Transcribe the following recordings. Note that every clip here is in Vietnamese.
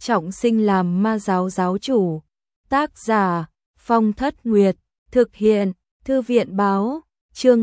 trọng sinh làm ma giáo giáo chủ. Tác giả Phong Thất Nguyệt. Thực hiện Thư viện báo. Chương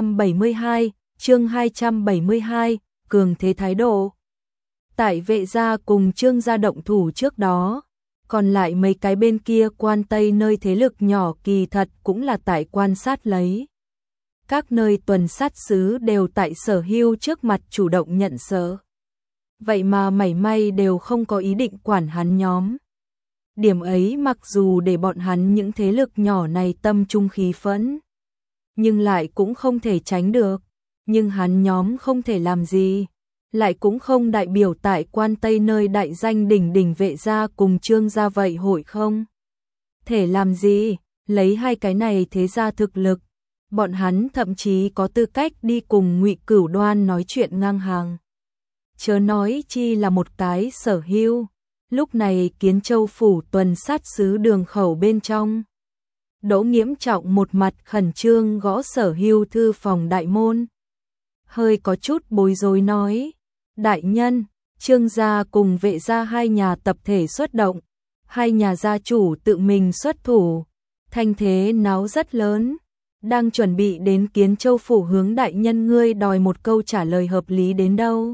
272, cường thế thái độ. Tại Vệ gia cùng Trương gia động thủ trước đó, còn lại mấy cái bên kia quan Tây nơi thế lực nhỏ kỳ thật cũng là tại quan sát lấy. Các nơi tuần sát sứ đều tại Sở Hưu trước mặt chủ động nhận sợ. Vậy mà mảy may đều không có ý định quản hắn nhóm. Điểm ấy mặc dù để bọn hắn những thế lực nhỏ này tâm trung khí phẫn, nhưng lại cũng không thể tránh được. Nhưng hắn nhóm không thể làm gì, lại cũng không đại biểu tại quan Tây nơi đại danh đỉnh đỉnh Vệ gia cùng Trương gia vậy hội không thể làm gì. Lấy hai cái này thế gia thực lực, bọn hắn thậm chí có tư cách đi cùng Ngụy Cửu Đoan nói chuyện ngang hàng. Chớ nói chi là một cái Sở Hưu. Lúc này Kiến Châu phủ tuần sát sứ đường khẩu bên trong, Đỗ Nghiễm Trọng một mặt khẩn trương gõ Sở Hưu thư phòng đại môn. Hơi có chút bối rối nói: đại nhân, Trương gia cùng Vệ gia hai nhà tập thể xuất động, hai nhà gia chủ tự mình xuất thủ, thanh thế náo rất lớn, đang chuẩn bị đến Kiến Châu phủ hướng đại nhân ngươi đòi một câu trả lời hợp lý đến đâu.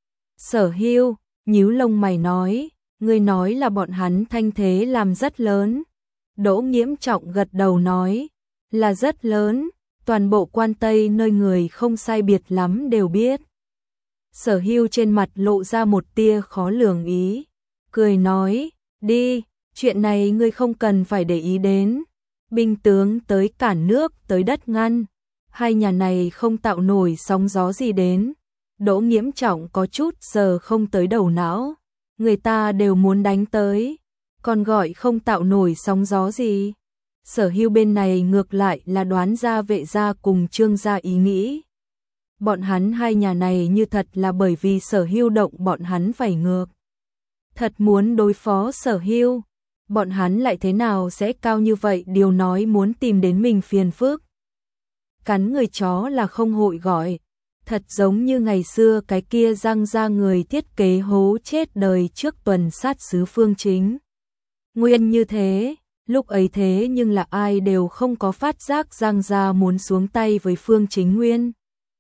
Sở Hưu nhíu lông mày nói: ngươi nói là bọn hắn thanh thế làm rất lớn. Đỗ Nghiễm Trọng gật đầu nói: là rất lớn, toàn bộ quan Tây nơi người không sai biệt lắm đều biết. Sở Hưu trên mặt lộ ra một tia khó lường ý, cười nói: đi, chuyện này ngươi không cần phải để ý đến. Binh tướng tới cản nước tới đất ngăn, hai nhà này không tạo nổi sóng gió gì đến. Đỗ Nghiễm Trọng có chút giờ không tới đầu não, người ta đều muốn đánh tới, còn gọi không tạo nổi sóng gió gì. Sở Hưu bên này ngược lại là đoán ra Vệ gia cùng Trương gia ý nghĩ. Bọn hắn hai nhà này như thật là bởi vì Sở Hưu động bọn hắn phải ngược. Thật muốn đối phó Sở Hưu, bọn hắn lại thế nào sẽ cao như vậy điều nói muốn tìm đến mình phiền phức. Cắn người chó là không hội gọi, thật giống như ngày xưa cái kia Giang gia người thiết kế hố chết đời trước tuần sát sứ Phương Chính. Nguyên như thế, lúc ấy thế nhưng là ai đều không có phát giác Giang gia muốn xuống tay với Phương Chính Nguyên.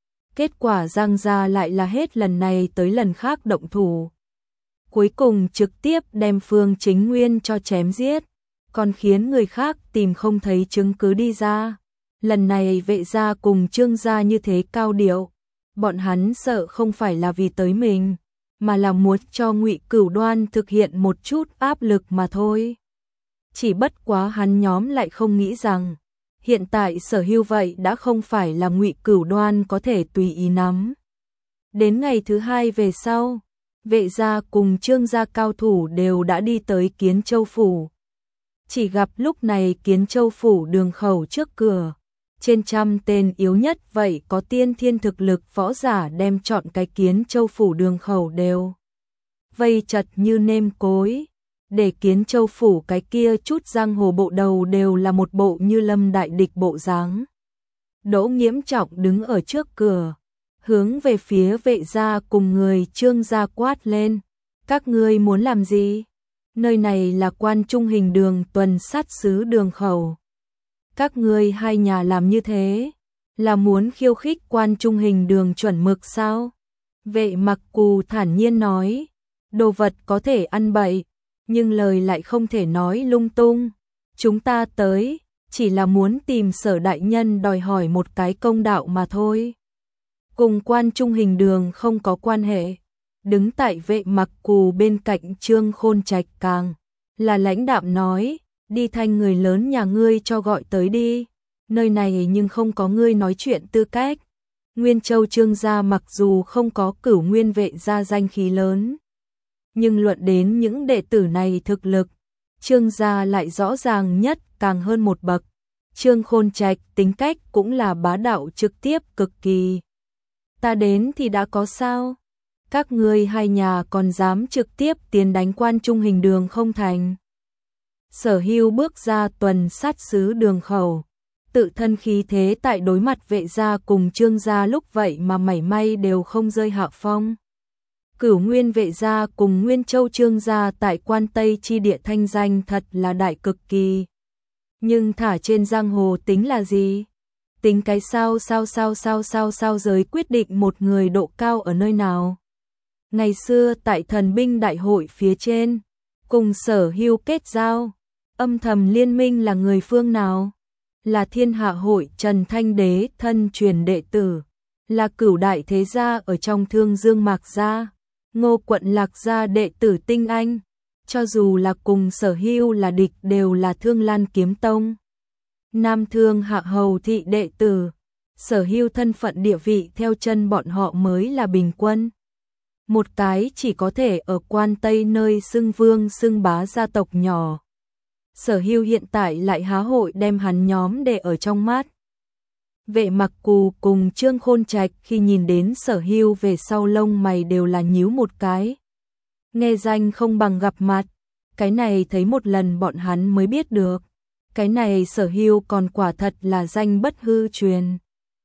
Kết quả Giang gia lại là hết lần này tới lần khác động thủ. Cuối cùng trực tiếp đem Phương Chính Nguyên cho chém giết, còn khiến người khác tìm không thấy chứng cứ đi ra. Lần này Vệ gia cùng Trương gia như thế cao điệu, bọn hắn sợ không phải là vì tới mình, mà là muốn cho Ngụy Cửu Đoan thực hiện một chút áp lực mà thôi. Chỉ bất quá hắn nhóm lại không nghĩ rằng, hiện tại Sở Hưu vậy đã không phải là Ngụy Cửu Đoan có thể tùy ý nắm. Đến ngày thứ hai về sau, Vệ gia cùng Trương gia cao thủ đều đã đi tới Kiến Châu phủ. Chỉ gặp lúc này Kiến Châu phủ đường khẩu trước cửa, trên 100 tên yếu nhất vậy có tiên thiên thực lực võ giả đem chọn cái Kiến Châu phủ đường khẩu đều vây chật như nêm cối, để Kiến Châu phủ cái kia chút giang hồ bộ đầu đều là một bộ như lâm đại địch bộ dáng. Đỗ Nghiễm Trọng đứng ở trước cửa, hướng về phía Vệ gia cùng người Trương gia quát lên: các ngươi muốn làm gì? Nơi này là Quan Trung Hình đường tuần sát sứ đường khẩu. Các ngươi hai nhà làm như thế, là muốn khiêu khích Quan Trung Hình đường chuẩn mực sao? Vệ Mặc Cù thản nhiên nói: đồ vật có thể ăn bậy, nhưng lời lại không thể nói lung tung. Chúng ta tới, chỉ là muốn tìm Sở đại nhân đòi hỏi một cái công đạo mà thôi. Cùng Quan Trung Hình đường không có quan hệ. Đứng tại Vệ Mặc Cù bên cạnh Trương Khôn Trạch càng là lãnh đạm nói: đi thanh người lớn nhà ngươi cho gọi tới đi, nơi này nhưng không có ngươi nói chuyện tư cách. Nguyên Châu Trương gia mặc dù không có Cửu Nguyên Vệ gia danh khí lớn, nhưng luận đến những đệ tử này thực lực, Trương gia lại rõ ràng nhất càng hơn một bậc. Trương Khôn Trạch tính cách cũng là bá đạo trực tiếp cực kỳ. Ta đến thì đã có sao? Các ngươi hai nhà còn dám trực tiếp tiến đánh Quan Trung Hình đường không thành? Sở Hưu bước ra tuần sát sứ đường khẩu, tự thân khí thế tại đối mặt Vệ gia cùng Trương gia lúc vậy mà mảy may đều không rơi hạ phong. Cửu Nguyên Vệ gia cùng Nguyên Châu Trương gia tại Quan Tây chi địa thanh danh thật là đại cực kỳ. Nhưng thả trên giang hồ tính là gì? Tính cái sao giới quyết định một người độ cao ở nơi nào? Ngày xưa tại thần binh đại hội phía trên, cùng Sở Hưu kết giao, âm thầm liên minh là người phương nào? Là Thiên Hạ hội Trần Thanh Đế thân truyền đệ tử, là Cửu đại thế gia ở trong Thương Dương Mạc gia, Ngô quận Lạc gia đệ tử tinh anh, cho dù là cùng Sở Hưu là địch đều là Thương Lan Kiếm Tông. Nam Thương Hạ hầu thị đệ tử, Sở Hưu thân phận địa vị theo chân bọn họ mới là bình quân. Một cái chỉ có thể ở Quan Tây nơi xưng vương xưng bá gia tộc nhỏ. Sở Hưu hiện tại lại há hội đem hắn nhóm để ở trong mắt. Vệ Mặc Cù cùng Trương Khôn Trạch khi nhìn đến Sở Hưu về sau lông mày đều là nhíu một cái. Nghe danh không bằng gặp mặt, cái này thấy một lần bọn hắn mới biết được. Cái này Sở Hưu còn quả thật là danh bất hư truyền.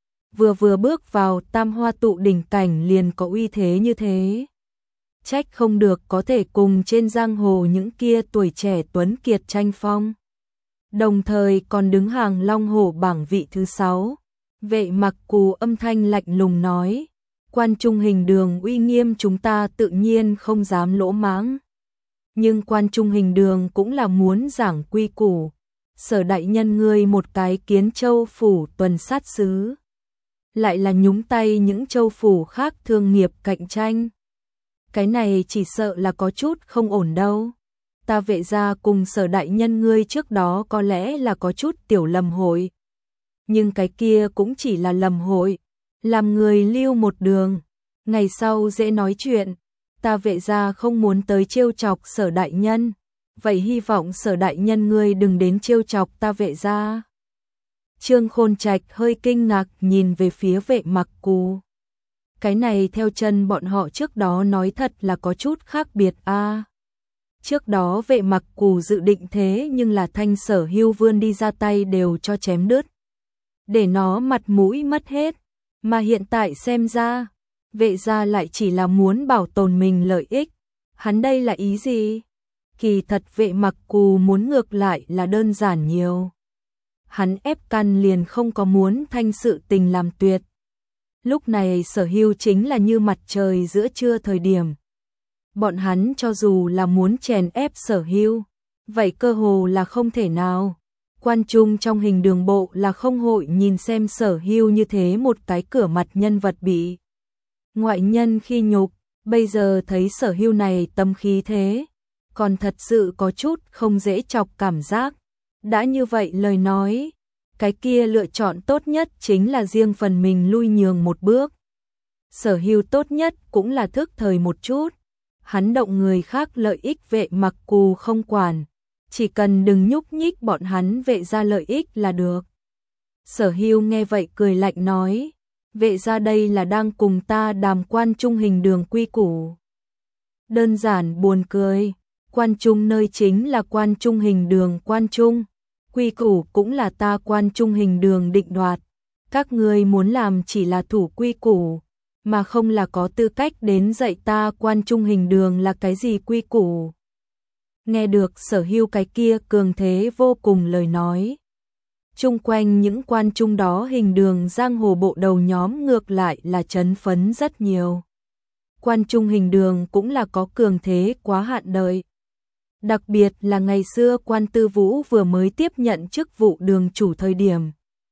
Vừa bước vào Tam Hoa tụ đỉnh cảnh liền có uy thế như thế. Trách không được có thể cùng trên giang hồ những kia tuổi trẻ tuấn kiệt tranh phong. Đồng thời còn đứng hàng Long Hổ bảng vị thứ 6. Vệ Mặc Cù âm thanh lạnh lùng nói, Quan Trung Hình Đường uy nghiêm chúng ta tự nhiên không dám lỗ mãng. Nhưng Quan Trung Hình Đường cũng là muốn giảng quy củ. Sở đại nhân ngươi một cái Kiến Châu phủ tuần sát sứ, lại là nhúng tay những châu phủ khác thương nghiệp cạnh tranh. Cái này chỉ sợ là có chút không ổn đâu. Ta Vệ gia cùng Sở đại nhân ngươi trước đó có lẽ là có chút tiểu lầm hội. Nhưng cái kia cũng chỉ là lầm hội, làm người lưu một đường, ngày sau dễ nói chuyện. Ta Vệ gia không muốn tới trêu chọc Sở đại nhân, vậy hy vọng Sở đại nhân ngươi đừng đến trêu chọc ta Vệ gia. Trương Khôn Trạch hơi kinh ngạc nhìn về phía Vệ Mặc Cù. Cái này theo chân bọn họ trước đó nói thật là có chút khác biệt a. Trước đó Vệ Mặc Cù dự định thế nhưng là thanh Sở Hưu vươn đi ra tay đều cho chém đứt. Để nó mặt mũi mất hết. Mà hiện tại xem ra, Vệ gia lại chỉ là muốn bảo tồn mình lợi ích. Hắn đây là ý gì? Kỳ thật Vệ Mặc Cù muốn ngược lại là đơn giản nhiều. Hắn ép căn liền không có muốn thanh sự tình làm tuyệt. Lúc này Sở Hưu chính là như mặt trời giữa trưa thời điểm. Bọn hắn cho dù là muốn chèn ép Sở Hưu, vậy cơ hồ là không thể nào. Quan Trung trong Hình Đường bộ là không hội nhìn xem Sở Hưu như thế một cái cửa mặt nhân vật bị ngoại nhân khi nhục, bây giờ thấy Sở Hưu này tâm khí thế, còn thật sự có chút không dễ chọc cảm giác. Đã như vậy lời nói, cái kia lựa chọn tốt nhất chính là riêng phần mình lui nhường một bước. Sở Hưu tốt nhất cũng là thức thời một chút, hắn động người khác lợi ích Vệ Mặc Cù không quản, chỉ cần đừng nhúc nhích bọn hắn Vệ gia lợi ích là được. Sở Hưu nghe vậy cười lạnh nói, Vệ gia đây là đang cùng ta đàm Quan Trung Hình Đường quy củ. Đơn giản buồn cười, Quan Trung nơi chính là Quan Trung Hình Đường Quan Trung, quy củ cũng là ta Quan Trung Hình Đường định đoạt. Các ngươi muốn làm chỉ là thủ quy củ, mà không là có tư cách đến dạy ta Quan Trung Hình Đường là cái gì quy củ. Nghe được Sở Hưu cái kia cường thế vô cùng lời nói, chung quanh những quan trung đó Hình Đường giang hồ bộ đầu nhóm ngược lại là chấn phấn rất nhiều. Quan Trung Hình Đường cũng là có cường thế quá hạn đời. Đặc biệt là ngày xưa Quan Tư Vũ vừa mới tiếp nhận chức vụ đường chủ thời điểm.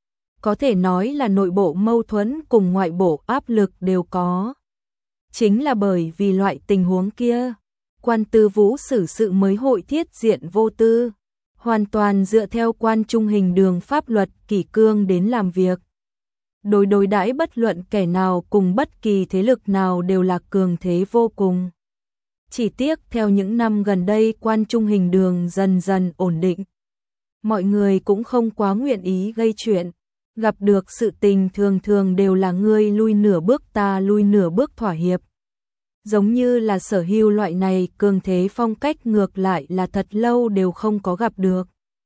Có thể nói là nội bộ mâu thuẫn cùng ngoại bộ áp lực đều có. Chính là bởi vì loại tình huống kia, Quan Tư Vũ xử sự mới hội thiết diện vô tư, hoàn toàn dựa theo Quan Trung Hình Đường pháp luật kỷ cương đến làm việc. Đối đãi bất luận kẻ nào cùng bất kỳ thế lực nào đều là cường thế vô cùng. Chỉ tiếc theo những năm gần đây Quan Trung Hình Đường dần dần ổn định. Mọi người cũng không quá nguyện ý gây chuyện. Gặp được sự tình thường thường đều là ngươi lui nửa bước ta lui nửa bước thỏa hiệp. Giống như là Sở Hưu loại này cường thế phong cách ngược lại là thật lâu đều không có gặp được.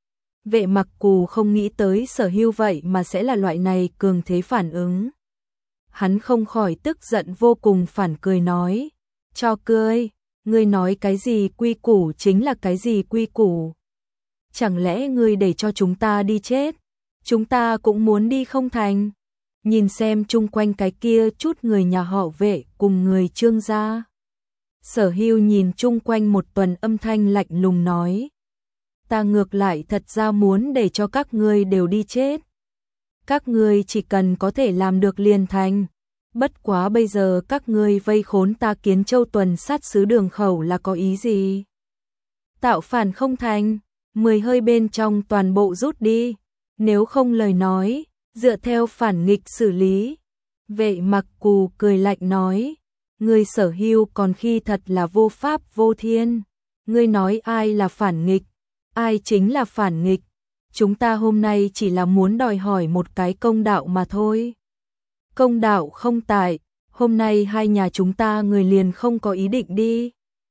Vệ Mặc Cù không nghĩ tới Sở Hưu vậy mà sẽ là loại này cường thế phản ứng. Hắn không khỏi tức giận vô cùng phản cười nói, Cho cười, ngươi nói cái gì quy củ chính là cái gì quy củ. Chẳng lẽ ngươi để cho chúng ta đi chết? Chúng ta cũng muốn đi không thành? Nhìn xem chung quanh cái kia chút người nhà họ Vệ cùng người Trương gia. Sở Hưu nhìn chung quanh một tuần, âm thanh lạnh lùng nói. Ta ngược lại thật ra muốn để cho các ngươi đều đi chết. Các ngươi chỉ cần có thể làm được liền thành. Bất quá bây giờ các ngươi vây khốn ta Kiến Châu tuần sát sứ Đường Khẩu là có ý gì? Tạo phản không thành, 10 hơi bên trong toàn bộ rút đi. Nếu không lời nói, dựa theo phản nghịch xử lý. Vệ Mặc Cù cười lạnh nói. Ngươi Sở Hưu còn khi thật là vô pháp vô thiên. Ngươi nói ai là phản nghịch, ai chính là phản nghịch. Chúng ta hôm nay chỉ là muốn đòi hỏi một cái công đạo mà thôi. Công đạo không tại, hôm nay hai nhà chúng ta người liền không có ý định đi.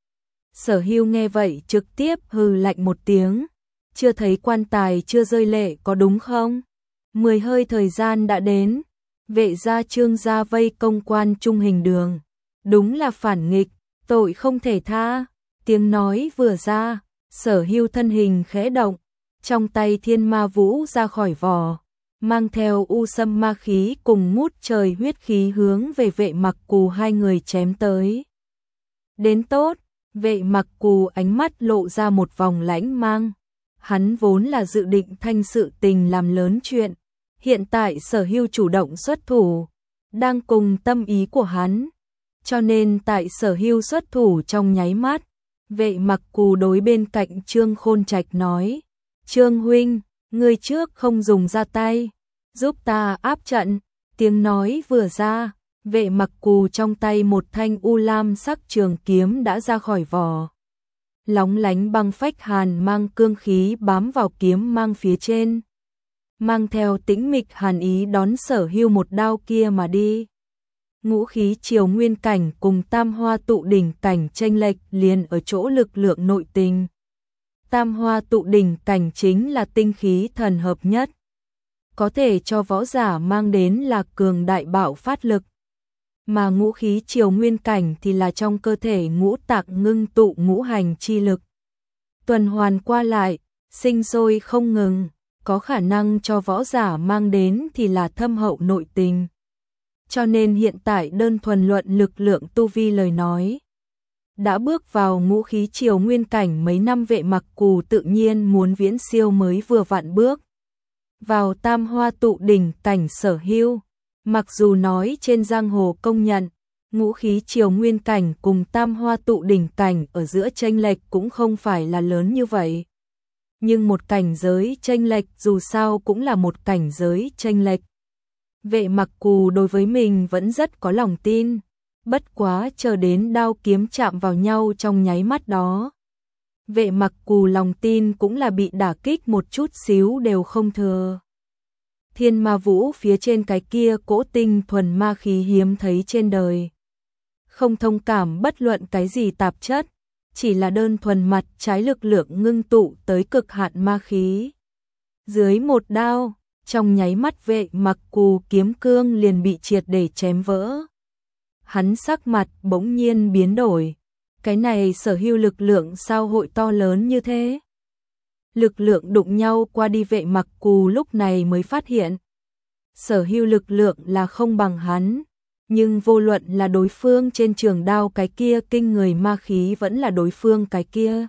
Sở Hưu nghe vậy trực tiếp hừ lạnh một tiếng. Chưa thấy quan tài chưa rơi lệ có đúng không? 10 hơi thời gian đã đến. Vệ gia Trương gia vây công quan Trung Hình Đường. Đúng là phản nghịch, tội không thể tha. Tiếng nói vừa ra, Sở Hưu thân hình khẽ động, trong tay thiên ma vũ ra khỏi vỏ, mang theo u sâm ma khí cùng ngút trời huyết khí hướng về Vệ Mặc Cù hai người chém tới. Đến tốt, Vệ Mặc Cù ánh mắt lộ ra một vòng lãnh mang. Hắn vốn là dự định thanh sự tình làm lớn chuyện, hiện tại Sở Hưu chủ động xuất thủ, đang cùng tâm ý của hắn. Cho nên tại Sở Hưu xuất thủ trong nháy mắt, Vệ Mặc Cù đối bên cạnh Trương Khôn Trạch nói. Trương huynh, ngươi trước không dùng ra tay, giúp ta áp trận. Tiếng nói vừa ra, Vệ Mặc Cù trong tay một thanh u lam sắc trường kiếm đã ra khỏi vỏ. Lóng lánh băng phách hàn mang cương khí bám vào kiếm mang phía trên. Mang theo tĩnh mịch hàn ý đón Sở Hưu một đao kia mà đi. Ngũ khí triều nguyên cảnh cùng tam hoa tụ đỉnh cảnh chênh lệch liền ở chỗ lực lượng nội tình. Tam hoa tụ đỉnh cảnh chính là tinh khí thần hợp nhất, có thể cho võ giả mang đến là cường đại bạo phát lực. Mà ngũ khí triều nguyên cảnh thì là trong cơ thể ngũ tạng ngưng tụ ngũ hành chi lực. Tuần hoàn qua lại, sinh sôi không ngừng, có khả năng cho võ giả mang đến thì là thâm hậu nội tình. Cho nên hiện tại đơn thuần luận lực lượng tu vi lời nói, đã bước vào ngũ khí triều nguyên cảnh mấy năm Vệ Mặc Cù tự nhiên muốn viễn siêu mới vừa vặn bước vào tam hoa tụ đỉnh cảnh Sở Hưu. Mặc dù nói trên giang hồ công nhận, ngũ khí triều nguyên cảnh cùng tam hoa tụ đỉnh cảnh ở giữa chênh lệch cũng không phải là lớn như vậy. Nhưng một cảnh giới chênh lệch dù sao cũng là một cảnh giới chênh lệch. Vệ Mặc Cù đối với mình vẫn rất có lòng tin, bất quá chờ đến đao kiếm chạm vào nhau trong nháy mắt đó. Vệ Mặc Cù lòng tin cũng là bị đả kích một chút xíu đều không thừa. Thiên ma vũ phía trên cái kia cỗ tinh thuần ma khí hiếm thấy trên đời. Không thông cảm bất luận cái gì tạp chất, chỉ là đơn thuần mặt trái lực lượng ngưng tụ tới cực hạn ma khí. Dưới một đao, trong nháy mắt Vệ Mặc Cù kiếm cương liền bị triệt để chém vỡ. Hắn sắc mặt bỗng nhiên biến đổi. Cái này Sở Hưu lực lượng sao hội to lớn như thế? Lực lượng đụng nhau qua đi Vệ Mặc Cù lúc này mới phát hiện. Sở Hưu lực lượng là không bằng hắn, nhưng vô luận là đối phương trên trường đao cái kia kinh người ma khí vẫn là đối phương cái kia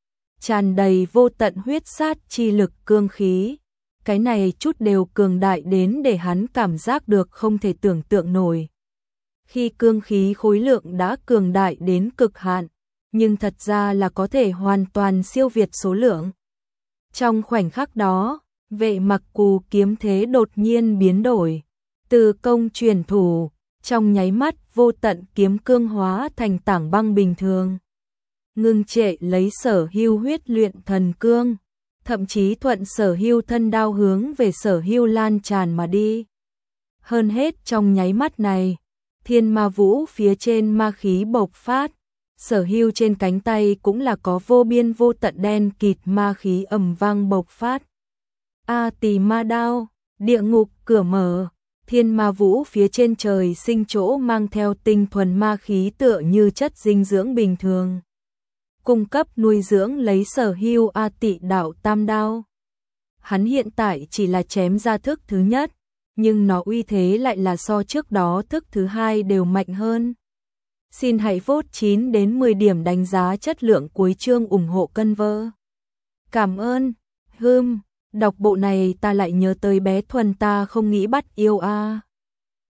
tràn đầy vô tận huyết sát chi lực cương khí. Cái này chút đều cường đại đến để hắn cảm giác được không thể tưởng tượng nổi. Khi cương khí khối lượng đã cường đại đến cực hạn, nhưng thật ra là có thể hoàn toàn siêu việt số lượng. Trong khoảnh khắc đó, Vệ Mặc Cù kiếm thế đột nhiên biến đổi, từ công truyền thủ, trong nháy mắt vô tận kiếm cương hóa thành tảng băng bình thường. Ngưng trệ lấy Sở Hưu huyết luyện thần cương, thậm chí thuận Sở Hưu thân đao hướng về Sở Hưu lan tràn mà đi. Hơn hết trong nháy mắt này, thiên ma vũ phía trên ma khí bộc phát, Sở Hưu trên cánh tay cũng là có vô biên vô tận đen kịt ma khí ầm vang bộc phát. A Tỳ Ma đao, địa ngục cửa mở, Thiên ma vũ phía trên trời sinh chỗ mang theo tinh thuần ma khí tựa như chất dinh dưỡng bình thường. Cung cấp nuôi dưỡng lấy sở hữu A Tị đạo tam đao. Hắn hiện tại chỉ là chém ra thức thứ nhất, nhưng nó uy thế lại là so trước đó thức thứ hai đều mạnh hơn. Xin hãy vote 9 đến 10 điểm đánh giá chất lượng cuối chương ủng hộ cân vơ. Cảm ơn. Đọc bộ này ta lại nhớ tới bé Thuần ta không nghĩ bắt yêu a.